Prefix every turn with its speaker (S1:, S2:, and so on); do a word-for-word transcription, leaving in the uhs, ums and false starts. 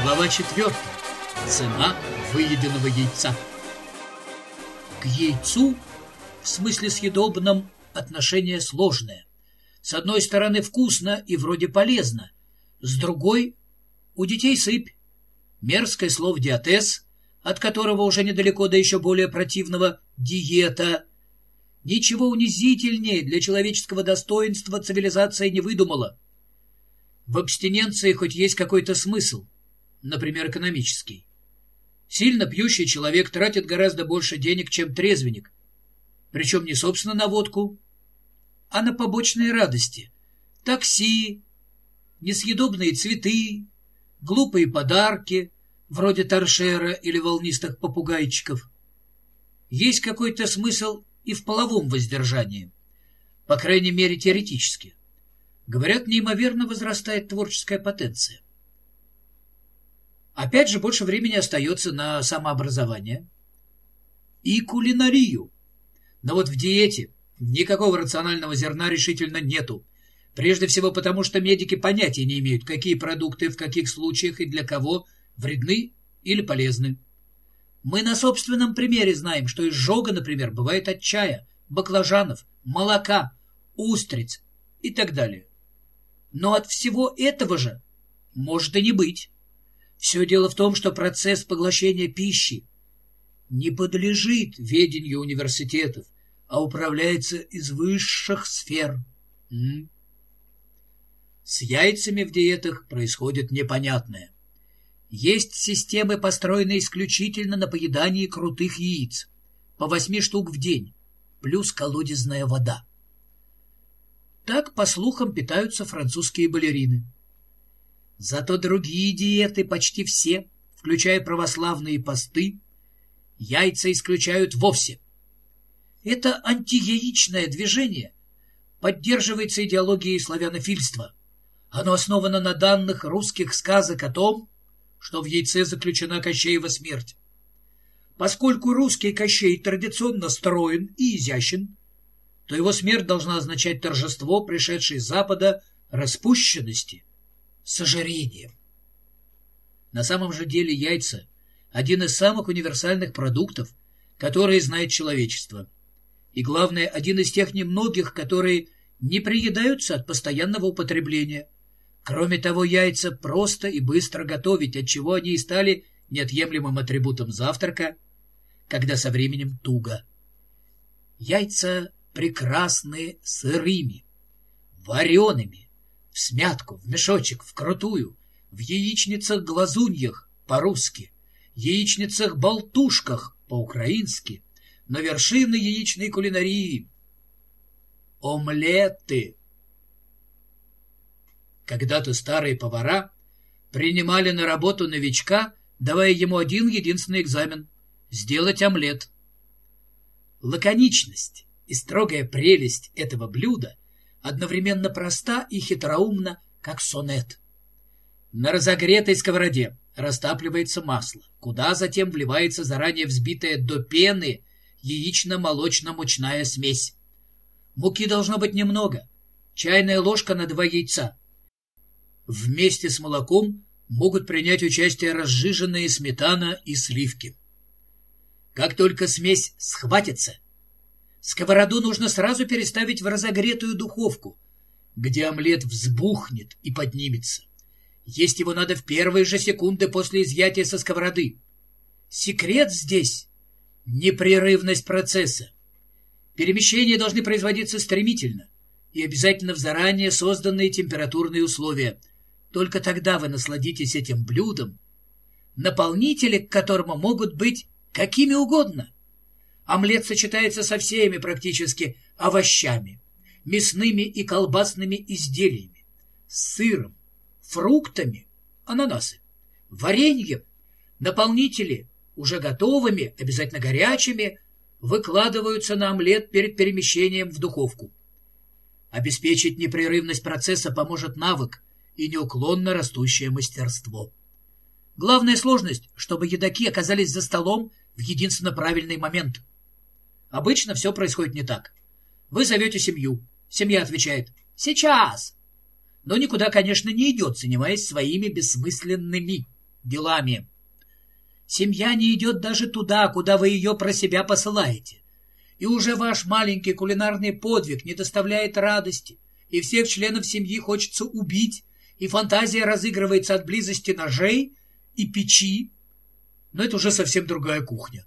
S1: Глава четвертая. Цена выеденного яйца. К яйцу, в смысле съедобном, отношение сложное. С одной стороны вкусно и вроде полезно, с другой у детей сыпь. Мерзкое слово диатез, от которого уже недалеко до еще более противного диета. Ничего унизительнее для человеческого достоинства цивилизация не выдумала. В абстиненции хоть есть какой-то смысл, например, экономический. Сильно пьющий человек тратит гораздо больше денег, чем трезвенник. Причем не собственно на водку, а на побочные радости. Такси, несъедобные цветы, глупые подарки, вроде торшера или волнистых попугайчиков. Есть какой-то смысл и в половом воздержании, по крайней мере теоретически. Говорят, неимоверно возрастает творческая потенция. Опять же, больше времени остается на самообразование и кулинарию. Но вот в диете никакого рационального зерна решительно нету. Прежде всего потому, что медики понятия не имеют, какие продукты в каких случаях и для кого вредны или полезны. Мы на собственном примере знаем, что изжога, например, бывает от чая, баклажанов, молока, устриц и так далее. Но от всего этого же может и не быть. Все дело в том, что процесс поглощения пищи не подлежит ведению университетов, а управляется из высших сфер. М? С яйцами в диетах происходит непонятное. Есть системы, построенные исключительно на поедании крутых яиц, по восьми штук в день, плюс колодезная вода. Так, по слухам, питаются французские балерины. Зато другие диеты, почти все, включая православные посты, яйца исключают вовсе. Это антияичное движение поддерживается идеологией славянофильства. Оно основано на данных русских сказок о том, что в яйце заключена Кощеева смерть. Поскольку русский Кощей традиционно строен и изящен, то его смерть должна означать торжество, пришедшей с Запада, распущенности, с ожирением. На самом же деле яйца – один из самых универсальных продуктов, которые знает человечество. И главное, один из тех немногих, которые не приедаются от постоянного употребления. Кроме того, яйца просто и быстро готовить, отчего они и стали неотъемлемым атрибутом завтрака, когда со временем туго. Яйца прекрасны сырыми, вареными, в смятку, в мешочек, вкрутую, в яичницах-глазуньях по-русски, яичницах-болтушках по-украински, но вершины яичной кулинарии — омлеты. Когда-то старые повара принимали на работу новичка, давая ему один единственный экзамен — сделать омлет. Лаконичность и строгая прелесть этого блюда одновременно проста и хитроумна, как сонет. На разогретой сковороде растапливается масло, куда затем вливается заранее взбитая до пены яично-молочно-мучная смесь. Муки должно быть немного, чайная ложка на два яйца. Вместе с молоком могут принять участие разжиженные сметана и сливки. Как только смесь схватится, сковороду нужно сразу переставить в разогретую духовку, где омлет взбухнет и поднимется. Есть его надо в первые же секунды после изъятия со сковороды. Секрет здесь — непрерывность процесса. Перемещения должны производиться стремительно и обязательно в заранее созданные температурные условия. Только тогда вы насладитесь этим блюдом, наполнители к которому могут быть какими угодно. Омлет сочетается со всеми практически овощами, мясными и колбасными изделиями, с сыром, фруктами, ананасы, вареньем. Наполнители, уже готовыми, обязательно горячими, выкладываются на омлет перед перемещением в духовку. Обеспечить непрерывность процесса поможет навык и неуклонно растущее мастерство. Главная сложность, чтобы едоки оказались за столом в единственно правильный момент. Обычно все происходит не так. Вы зовете семью. Семья отвечает «Сейчас!», но никуда, конечно, не идет, занимаясь своими бессмысленными делами. Семья не идет даже туда, куда вы ее про себя посылаете. И уже ваш маленький кулинарный подвиг не доставляет радости, и всех членов семьи хочется убить, и фантазия разыгрывается от близости ножей и печи. Но это уже совсем другая кухня.